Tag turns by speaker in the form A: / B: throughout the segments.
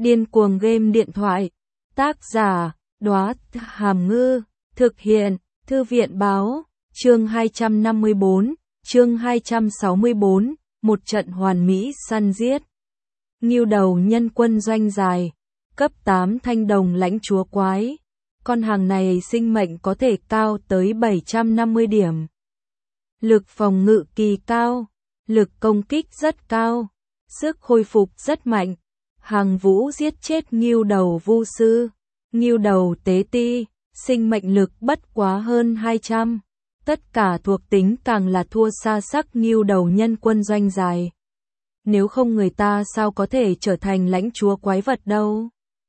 A: Điên cuồng game điện thoại. Tác giả, Đóa Hàm Ngư. Thực hiện, Thư viện báo. Chương 254, chương 264, một trận hoàn mỹ săn giết. Ngưu đầu nhân quân doanh dài. Cấp 8 thanh đồng lãnh chúa quái. Con hàng này sinh mệnh có thể cao tới 750 điểm. Lực phòng ngự kỳ cao. Lực công kích rất cao. Sức hồi phục rất mạnh. Hàng Vũ giết chết ngưu đầu vu sư. Ngưu đầu tế ti. Sinh mệnh lực bất quá hơn 200. Tất cả thuộc tính càng là thua xa sắc ngưu đầu nhân quân doanh dài. Nếu không người ta sao có thể trở thành lãnh chúa quái vật đâu.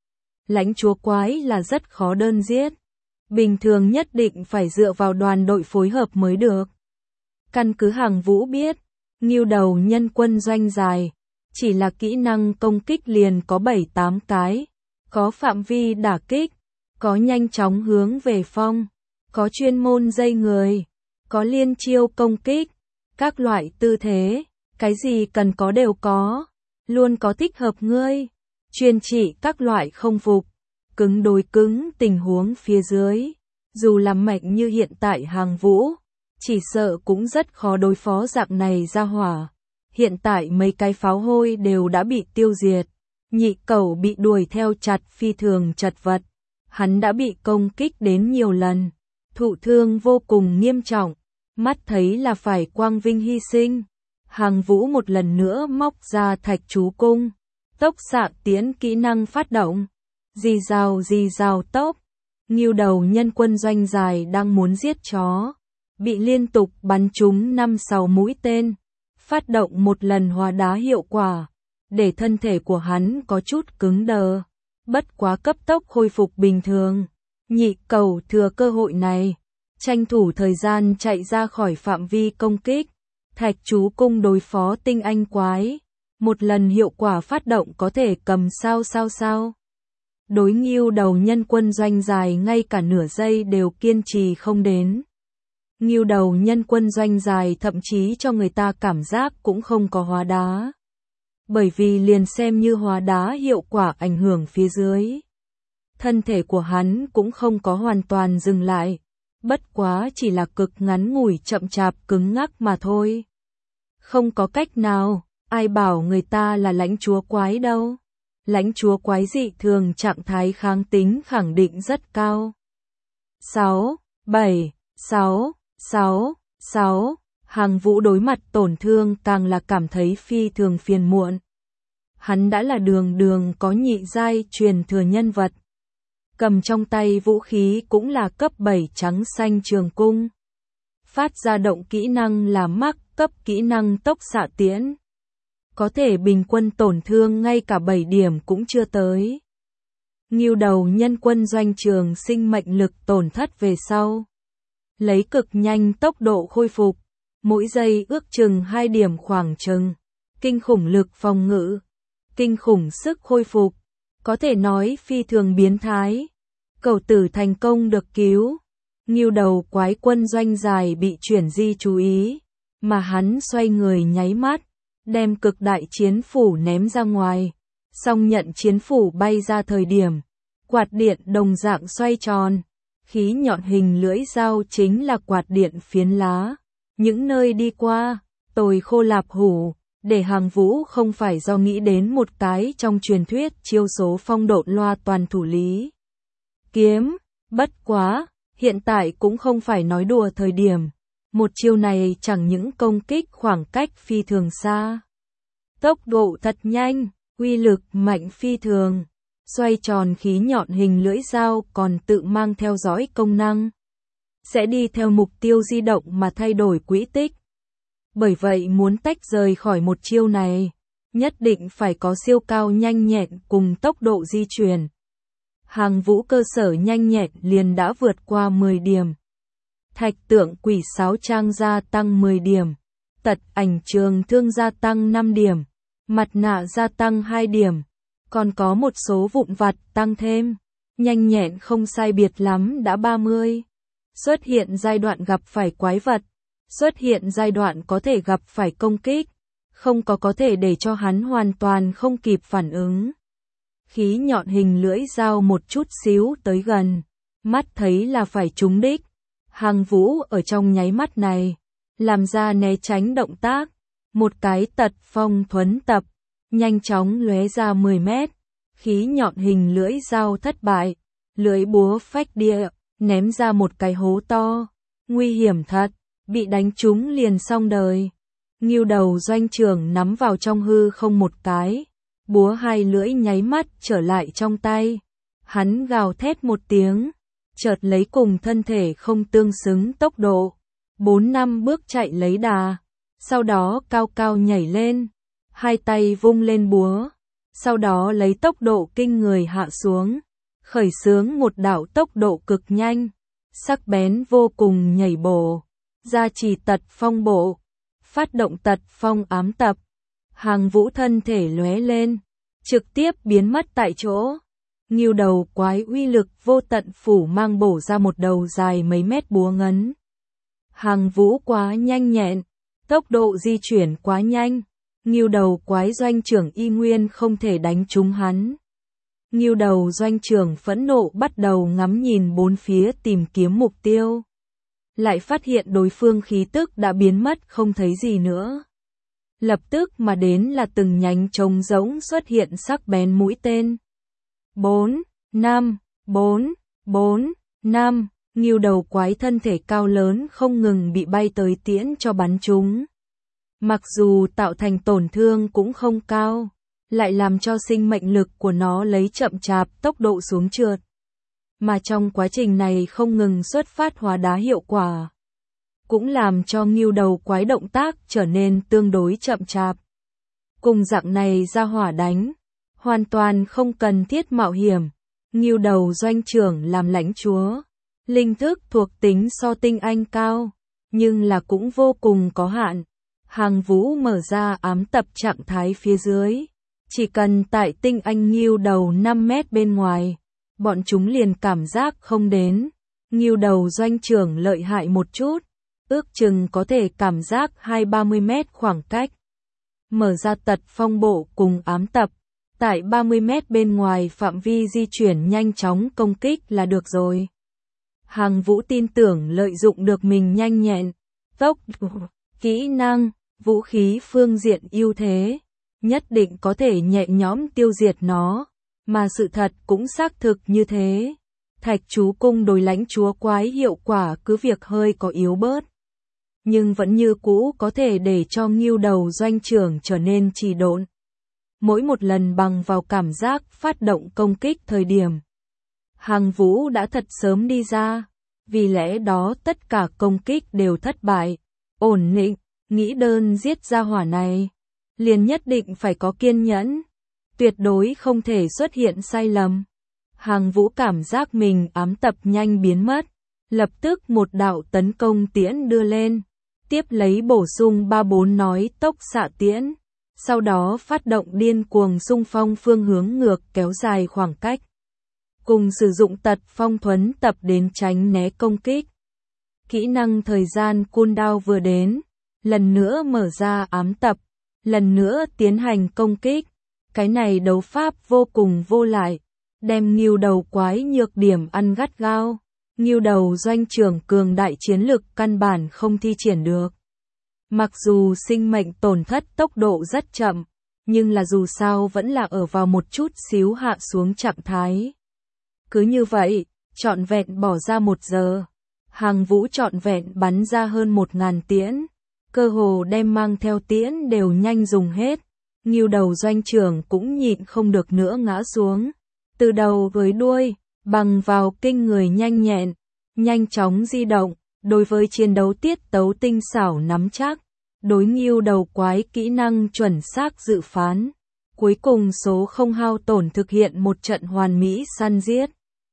A: Lãnh chúa quái là rất khó đơn giết. Bình thường nhất định phải dựa vào đoàn đội phối hợp mới được. Căn cứ Hàng Vũ biết, ngưu đầu nhân quân doanh dài, chỉ là kỹ năng công kích liền có 7-8 cái, có phạm vi đả kích, có nhanh chóng hướng về phong, có chuyên môn dây người, có liên chiêu công kích, các loại tư thế, cái gì cần có đều có, luôn có thích hợp ngươi, chuyên trị các loại không phục, cứng đối cứng tình huống phía dưới, dù là mạnh như hiện tại Hàng Vũ, chỉ sợ cũng rất khó đối phó dạng này ra hỏa. Hiện tại mấy cái pháo hôi đều đã bị tiêu diệt, nhị cẩu bị đuổi theo chặt phi thường chật vật, hắn đã bị công kích đến nhiều lần, thụ thương vô cùng nghiêm trọng, mắt thấy là phải quang vinh hy sinh. Hàng Vũ một lần nữa móc ra thạch chú cung, tốc xạ tiễn kỹ năng phát động, rì rào tốc, ngưu đầu nhân quân doanh dài đang muốn giết chó, bị liên tục bắn trúng 5-6 mũi tên, phát động một lần hóa đá hiệu quả, để thân thể của hắn có chút cứng đờ, bất quá cấp tốc khôi phục bình thường. Nhị cẩu thừa cơ hội này, tranh thủ thời gian chạy ra khỏi phạm vi công kích, thạch chú cung đối phó tinh anh quái, một lần hiệu quả phát động có thể cầm sao. Đối ngưu đầu nhân quân doanh dài ngay cả nửa giây đều kiên trì không đến. Ngưu đầu nhân quân doanh dài thậm chí cho người ta cảm giác cũng không có hóa đá. Bởi vì liền xem như hóa đá hiệu quả ảnh hưởng phía dưới. Thân thể của hắn cũng không có hoàn toàn dừng lại. Bất quá chỉ là cực ngắn ngủi chậm chạp cứng ngắc mà thôi. Không có cách nào, ai bảo người ta là lãnh chúa quái đâu. Lãnh chúa quái dị thường trạng thái kháng tính khẳng định rất cao. 6, 7, 6, 6, Hàng Vũ đối mặt tổn thương càng là cảm thấy phi thường phiền muộn. Hắn đã là đường có nhị giai truyền thừa nhân vật. Cầm trong tay vũ khí cũng là cấp 7 trắng xanh trường cung. Phát ra động kỹ năng là mắc cấp kỹ năng tốc xạ tiễn. Có thể bình quân tổn thương ngay cả 7 điểm cũng chưa tới. Ngưu đầu nhân quân doanh trường sinh mệnh lực tổn thất về sau. Lấy cực nhanh tốc độ khôi phục, mỗi giây ước chừng 2 điểm khoảng chừng, kinh khủng lực phòng ngự, kinh khủng sức khôi phục, có thể nói phi thường biến thái. Cẩu tử thành công được cứu, ngưu đầu quái quân doanh dài bị chuyển di chú ý, mà hắn xoay người nháy mắt, đem cực đại chiến phủ ném ra ngoài, song nhận chiến phủ bay ra thời điểm, quạt điện đồng dạng xoay tròn. Khí nhọn hình lưỡi dao chính là quạt điện phiến lá. Những nơi đi qua, tồi khô lạp hủ, để Hàng Vũ không phải do nghĩ đến một cái trong truyền thuyết chiêu số phong độn loa toàn thủ lý. Kiếm, bất quá, hiện tại cũng không phải nói đùa thời điểm. Một chiêu này chẳng những công kích khoảng cách phi thường xa. Tốc độ thật nhanh, uy lực mạnh phi thường. Xoay tròn khí nhọn hình lưỡi dao còn tự mang theo dõi công năng. Sẽ đi theo mục tiêu di động mà thay đổi quỹ tích. Bởi vậy muốn tách rời khỏi một chiêu này, nhất định phải có siêu cao nhanh nhẹn cùng tốc độ di chuyển. Hàng Vũ cơ sở nhanh nhẹn liền đã vượt qua 10 điểm. Thạch tượng quỷ sáo trang gia tăng 10 điểm. Tật ảnh trường thương gia tăng 5 điểm. Mặt nạ gia tăng 2 điểm. Còn có một số vụn vặt tăng thêm, nhanh nhẹn không sai biệt lắm đã 30. Xuất hiện giai đoạn gặp phải quái vật, xuất hiện giai đoạn có thể gặp phải công kích, không có thể để cho hắn hoàn toàn không kịp phản ứng. khí nhọn hình lưỡi dao một chút xíu tới gần, mắt thấy là phải trúng đích. Hàng Vũ ở trong nháy mắt này, làm ra né tránh động tác, một cái tật phong thuấn tập, nhanh chóng lóe ra 10 mét, khí nhọn hình lưỡi dao thất bại, lưỡi búa phách địa, ném ra một cái hố to, nguy hiểm thật, bị đánh trúng liền xong đời. Ngưu Đầu Doanh trưởng nắm vào trong hư không một cái, búa hai lưỡi nháy mắt trở lại trong tay, hắn gào thét một tiếng, chợt lấy cùng thân thể không tương xứng tốc độ, 4-5 bước chạy lấy đà, sau đó cao cao nhảy lên, hai tay vung lên búa, sau đó lấy tốc độ kinh người hạ xuống, khởi xướng một đạo tốc độ cực nhanh, sắc bén vô cùng nhảy bổ, gia trì tật phong bộ, phát động tật phong ám tập. Hàng Vũ thân thể lóe lên, trực tiếp biến mất tại chỗ. Ngưu Đầu Quái uy lực vô tận phủ mang bổ ra một đầu dài mấy mét búa ngấn. Hàng Vũ quá nhanh nhẹn, tốc độ di chuyển quá nhanh, Ngưu Đầu Quái Doanh trưởng y nguyên không thể đánh trúng hắn. Ngưu Đầu Doanh trưởng phẫn nộ bắt đầu ngắm nhìn bốn phía tìm kiếm mục tiêu. Lại phát hiện đối phương khí tức đã biến mất không thấy gì nữa. Lập tức mà đến là từng nhánh trống rỗng xuất hiện sắc bén mũi tên. 4, 5, 4, 4, 5, Ngưu Đầu Quái thân thể cao lớn không ngừng bị bay tới tiễn cho bắn trúng. Mặc dù tạo thành tổn thương cũng không cao, lại làm cho sinh mệnh lực của nó lấy chậm chạp tốc độ xuống trượt. Mà trong quá trình này không ngừng xuất phát hóa đá hiệu quả, cũng làm cho Ngưu Đầu Quái động tác trở nên tương đối chậm chạp. Cùng dạng này ra hỏa đánh, hoàn toàn không cần thiết mạo hiểm. Ngưu Đầu Doanh trưởng làm lãnh chúa, linh thức thuộc tính so tinh anh cao, nhưng là cũng vô cùng có hạn. Hàng Vũ mở ra ám tập trạng thái phía dưới, chỉ cần tại tinh anh Ngưu Đầu 5 mét bên ngoài, bọn chúng liền cảm giác không đến. Ngưu Đầu Doanh trưởng lợi hại một chút, ước chừng có thể cảm giác 20-30 mét khoảng cách. Mở ra tật phong bộ cùng ám tập, tại 30 mét bên ngoài phạm vi di chuyển nhanh chóng công kích là được rồi. Hàng Vũ tin tưởng lợi dụng được mình nhanh nhẹn, tốc độ, kỹ năng, vũ khí phương diện ưu thế, nhất định có thể nhẹ nhõm tiêu diệt nó, mà sự thật cũng xác thực như thế. Thạch chú cung đối lãnh chúa quái hiệu quả cứ việc hơi có yếu bớt, nhưng vẫn như cũ có thể để cho Ngưu Đầu Doanh trưởng trở nên trì độn. Mỗi một lần bằng vào cảm giác phát động công kích thời điểm, Hàng Vũ đã thật sớm đi ra, vì lẽ đó tất cả công kích đều thất bại. Ổn định, nghĩ đơn giết ra hỏa này, liền nhất định phải có kiên nhẫn, tuyệt đối không thể xuất hiện sai lầm. Hàng Vũ cảm giác mình ám tập nhanh biến mất, lập tức một đạo tấn công tiễn đưa lên, tiếp lấy bổ sung 3-4 nói tốc xạ tiễn, sau đó phát động điên cuồng xung phong phương hướng ngược kéo dài khoảng cách, cùng sử dụng tật phong thuấn tập đến tránh né công kích. Kỹ năng thời gian cooldown vừa đến, lần nữa mở ra ám tập, lần nữa tiến hành công kích. Cái này đấu pháp vô cùng vô lại, đem Ngưu Đầu Quái nhược điểm ăn gắt gao. Ngưu Đầu Doanh trưởng cường đại chiến lực căn bản không thi triển được. Mặc dù sinh mệnh tổn thất tốc độ rất chậm, nhưng là dù sao vẫn là ở vào một chút xíu hạ xuống trạng thái. Cứ như vậy, trọn vẹn bỏ ra 1 giờ, Hàng Vũ trọn vẹn bắn ra hơn 1000 tiễn, cơ hồ đem mang theo tiễn đều nhanh dùng hết. Ngưu Đầu Doanh trưởng cũng nhịn không được nữa ngã xuống, từ đầu với đuôi, bằng vào kinh người nhanh nhẹn, nhanh chóng di động, đối với chiến đấu tiết tấu tinh xảo nắm chắc, đối Ngưu Đầu Quái kỹ năng chuẩn xác dự phán, cuối cùng số không hao tổn thực hiện một trận hoàn mỹ săn giết.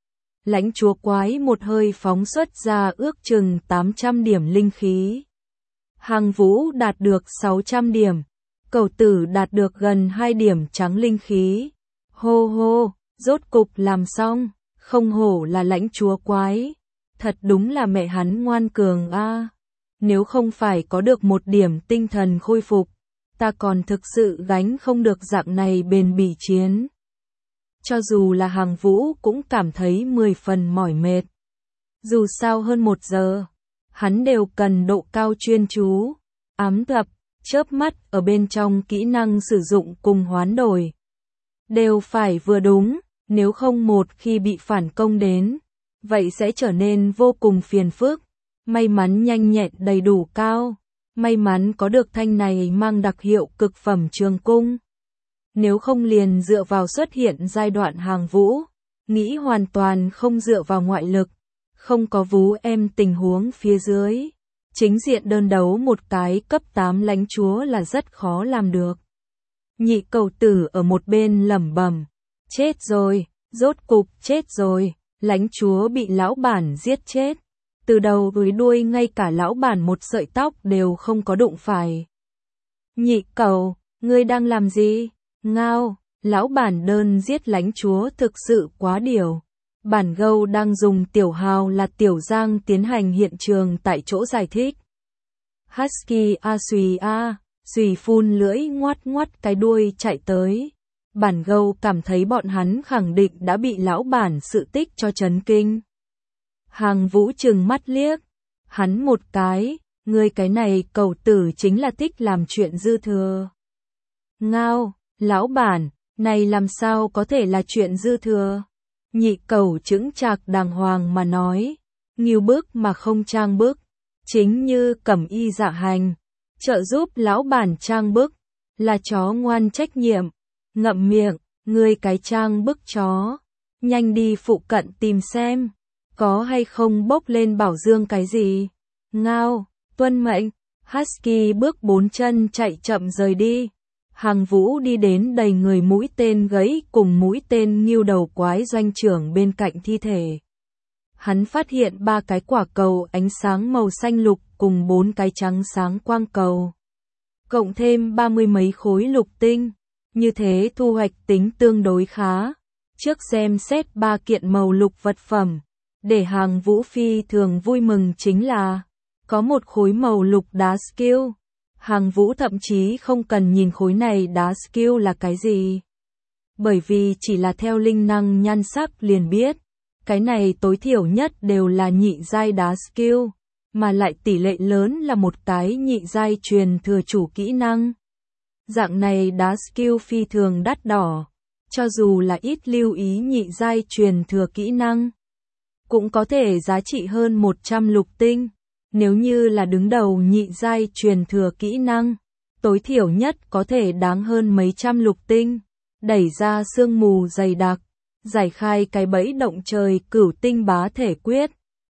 A: Lãnh chúa quái một hơi phóng xuất ra ước chừng 800 điểm linh khí. Hàng Vũ đạt được 600 điểm, Cẩu Tử đạt được gần 2 điểm trắng linh khí. Hô hô, rốt cục làm xong, không hổ là lãnh chúa quái, thật đúng là mẹ hắn ngoan cường a. Nếu không phải có được 1 điểm tinh thần khôi phục, ta còn thực sự gánh không được dạng này bền bỉ chiến. cho dù là Hàng Vũ cũng cảm thấy 10 phần mỏi mệt. Dù sao hơn 1 giờ, hắn đều cần độ cao chuyên chú, ám tập, chớp mắt ở bên trong kỹ năng sử dụng cùng hoán đổi. Đều phải vừa đúng, nếu không một khi bị phản công đến, vậy sẽ trở nên vô cùng phiền phức. May mắn nhanh nhẹn đầy đủ cao, may mắn có được thanh này mang đặc hiệu cực phẩm trường cung. Nếu không liền dựa vào xuất hiện giai đoạn Hàng Vũ, nghĩ hoàn toàn không dựa vào ngoại lực, không có vú em tình huống phía dưới. Chính diện đơn đấu một cái cấp 8 lãnh chúa là rất khó làm được. Nhị cầu tử ở một bên lẩm bẩm, chết rồi, rốt cục chết rồi, lãnh chúa bị lão bản giết chết. Từ đầu tới đuôi ngay cả lão bản một sợi tóc đều không có đụng phải. Nhị cầu, ngươi đang làm gì? Ngao, lão bản đơn giết lãnh chúa thực sự quá điều. Bản Gâu đang dùng tiểu hào là tiểu Giang tiến hành hiện trường tại chỗ giải thích. Husky xùy phun lưỡi ngoắt ngoắt cái đuôi chạy tới. Bản Gâu cảm thấy bọn hắn khẳng định đã bị lão bản sự tích cho chấn kinh. Hàng Vũ trừng mắt liếc, hắn một cái, ngươi cái này cầu tử chính là thích làm chuyện dư thừa. Ngao, lão bản, này làm sao có thể là chuyện dư thừa? Nhị cầu chững chạc đàng hoàng mà nói, nghiêu bức mà không trang bức, chính như Cẩm Y dạ hành, trợ giúp lão bản trang bức, là chó ngoan trách nhiệm. Ngậm miệng, ngươi cái trang bức chó, nhanh đi phụ cận tìm xem, có hay không bốc lên bảo dương cái gì. Ngao, tuân mệnh, Husky bước 4 chân chạy chậm rời đi. Hàng Vũ đi đến đầy người mũi tên gãy cùng mũi tên nghiêu đầu quái doanh trưởng bên cạnh thi thể. Hắn phát hiện 3 cái quả cầu ánh sáng màu xanh lục cùng 4 cái trắng sáng quang cầu. Cộng thêm 30 mấy khối lục tinh, như thế thu hoạch tính tương đối khá. Trước xem xét 3 kiện màu lục vật phẩm, để Hàng Vũ phi thường vui mừng chính là có một khối màu lục đá skill. Hàng Vũ thậm chí không cần nhìn khối này đá skill là cái gì. Bởi vì chỉ là theo linh năng nhan sắc liền biết, cái này tối thiểu nhất đều là nhị giai đá skill, mà lại tỷ lệ lớn là một cái nhị giai truyền thừa chủ kỹ năng. Dạng này đá skill phi thường đắt đỏ, cho dù là ít lưu ý nhị giai truyền thừa kỹ năng, cũng có thể giá trị hơn 100 lục tinh. Nếu như là đứng đầu nhị giai truyền thừa kỹ năng, tối thiểu nhất có thể đáng hơn mấy trăm lục tinh. Đẩy ra sương mù dày đặc, giải khai cái bẫy động trời cửu tinh bá thể quyết.